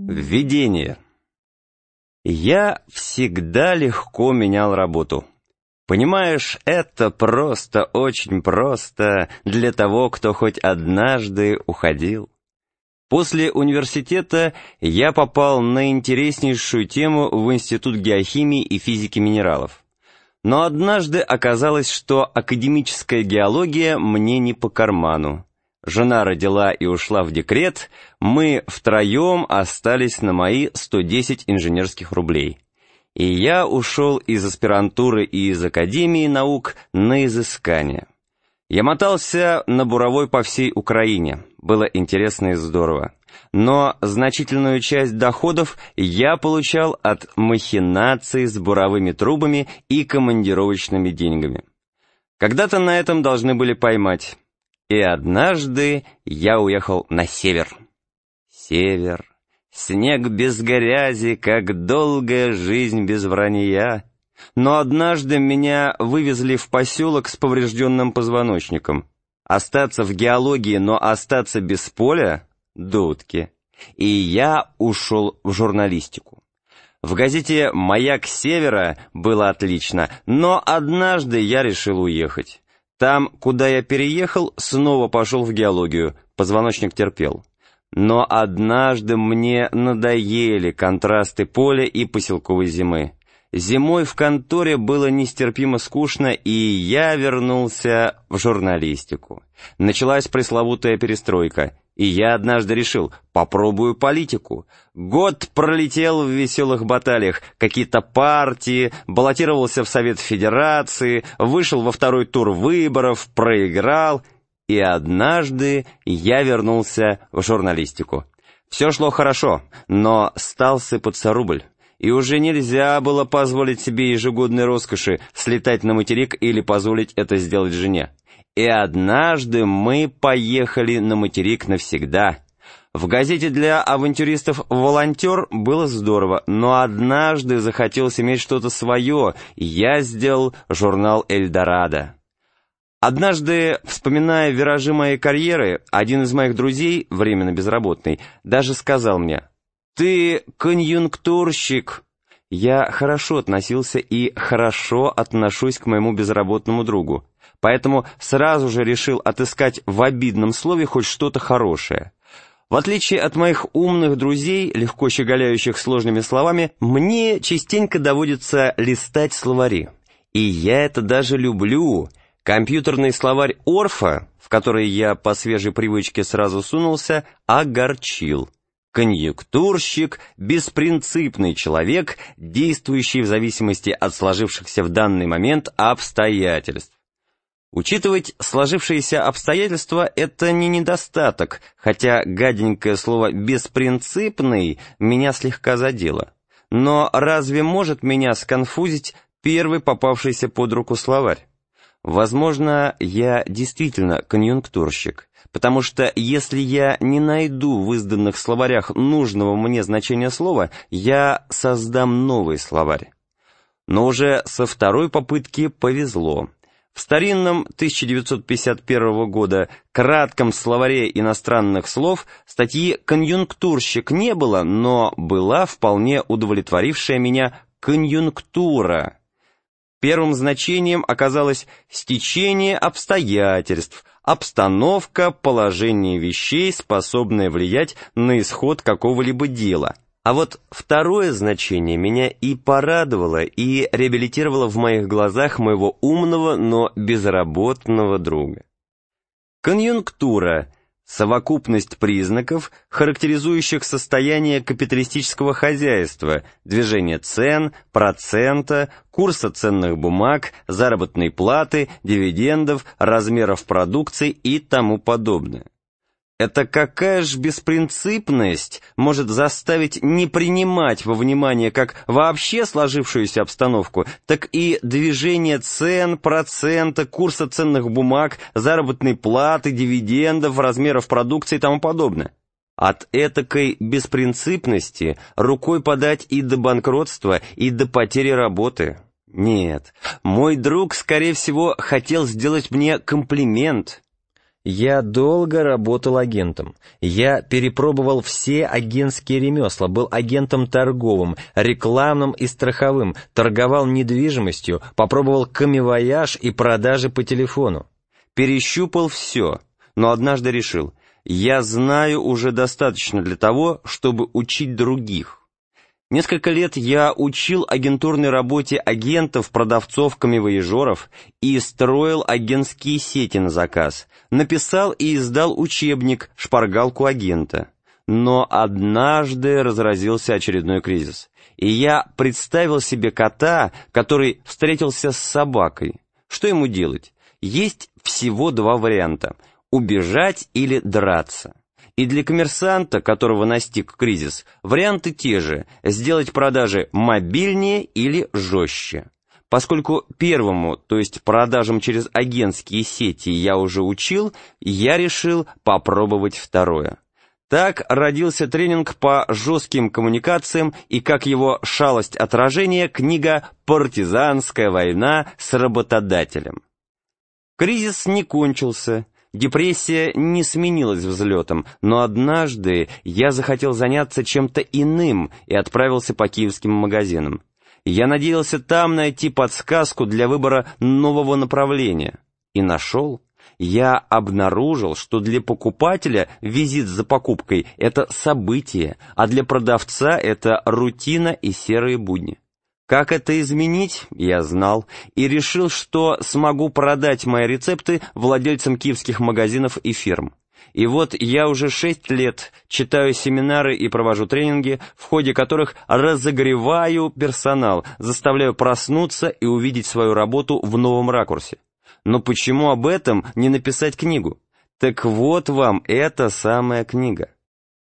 Введение. Я всегда легко менял работу. Понимаешь, это просто, очень просто для того, кто хоть однажды уходил. После университета я попал на интереснейшую тему в Институт геохимии и физики минералов. Но однажды оказалось, что академическая геология мне не по карману. Жена родила и ушла в декрет, мы втроем остались на мои 110 инженерских рублей. И я ушел из аспирантуры и из Академии наук на изыскание. Я мотался на буровой по всей Украине, было интересно и здорово. Но значительную часть доходов я получал от махинаций с буровыми трубами и командировочными деньгами. Когда-то на этом должны были поймать. И однажды я уехал на север. Север, снег без грязи, как долгая жизнь без вранья. Но однажды меня вывезли в поселок с поврежденным позвоночником. Остаться в геологии, но остаться без поля — дудки. И я ушел в журналистику. В газете «Маяк Севера» было отлично, но однажды я решил уехать. Там, куда я переехал, снова пошел в геологию, позвоночник терпел. Но однажды мне надоели контрасты поля и поселковой зимы. Зимой в конторе было нестерпимо скучно, и я вернулся в журналистику. Началась пресловутая перестройка, и я однажды решил, попробую политику. Год пролетел в веселых баталиях, какие-то партии, баллотировался в Совет Федерации, вышел во второй тур выборов, проиграл, и однажды я вернулся в журналистику. Все шло хорошо, но стал сыпаться рубль. И уже нельзя было позволить себе ежегодной роскоши слетать на материк или позволить это сделать жене. И однажды мы поехали на материк навсегда. В газете для авантюристов «Волонтер» было здорово, но однажды захотелось иметь что-то свое, и я сделал журнал «Эльдорадо». Однажды, вспоминая виражи моей карьеры, один из моих друзей, временно безработный, даже сказал мне: «Ты конъюнктурщик». Я хорошо относился и хорошо отношусь к моему безработному другу, поэтому сразу же решил отыскать в обидном слове хоть что-то хорошее. В отличие от моих умных друзей, легко щеголяющих сложными словами, мне частенько доводится листать словари. И я это даже люблю. Компьютерный словарь Орфа, в который я по свежей привычке сразу сунулся, огорчил. Конъюнктурщик — беспринципный человек, действующий в зависимости от сложившихся в данный момент обстоятельств. Учитывать сложившиеся обстоятельства — это не недостаток, хотя гаденькое слово «беспринципный» меня слегка задело. Но разве может меня сконфузить первый попавшийся под руку словарь? Возможно, я действительно конъюнктурщик, потому что если я не найду в изданных словарях нужного мне значения слова, я создам новый словарь. Но уже со второй попытки повезло. В старинном 1951 года кратком словаре иностранных слов статьи «конъюнктурщик» не было, но была вполне удовлетворившая меня конъюнктура. Первым значением оказалось стечение обстоятельств, обстановка, положение вещей, способное влиять на исход какого-либо дела. А вот второе значение меня и порадовало, и реабилитировало в моих глазах моего умного, но безработного друга. Конъюнктура — совокупность признаков, характеризующих состояние капиталистического хозяйства, движение цен, процента, курса ценных бумаг, заработной платы, дивидендов, размеров продукции и тому подобное. Это какая ж беспринципность может заставить не принимать во внимание как вообще сложившуюся обстановку, так и движение цен, процента, курса ценных бумаг, заработной платы, дивидендов, размеров продукции и тому подобное. От этакой беспринципности рукой подать и до банкротства, и до потери работы. Нет, мой друг, скорее всего, хотел сделать мне комплимент. Я долго работал агентом. Я перепробовал все агентские ремесла, был агентом торговым, рекламным и страховым, торговал недвижимостью, попробовал коммивояж и продажи по телефону. Перещупал все, но однажды решил: я знаю уже достаточно для того, чтобы учить других. Несколько лет я учил агентурной работе агентов, продавцов, коммивояжеров и строил агентские сети на заказ. Написал и издал учебник «Шпаргалку агента». Но однажды разразился очередной кризис, и я представил себе кота, который встретился с собакой. Что ему делать? Есть всего два варианта: убежать или драться. И для коммерсанта, которого настиг кризис, варианты те же: сделать продажи мобильнее или жестче. Поскольку первому, то есть продажам через агентские сети, я уже учил, я решил попробовать второе. Так родился тренинг по жестким коммуникациям и, как его шалость отражения, книга «Партизанская война с работодателем». Кризис не кончился. Депрессия не сменилась взлетом, но однажды я захотел заняться чем-то иным и отправился по киевским магазинам. Я надеялся там найти подсказку для выбора нового направления. И нашел. Я обнаружил, что для покупателя визит за покупкой — это событие, а для продавца — это рутина и серые будни. Как это изменить, я знал, и решил, что смогу продать мои рецепты владельцам киевских магазинов и фирм. И вот я уже 6 лет читаю семинары и провожу тренинги, в ходе которых разогреваю персонал, заставляю проснуться и увидеть свою работу в новом ракурсе. Но почему об этом не написать книгу? Так вот вам эта самая книга.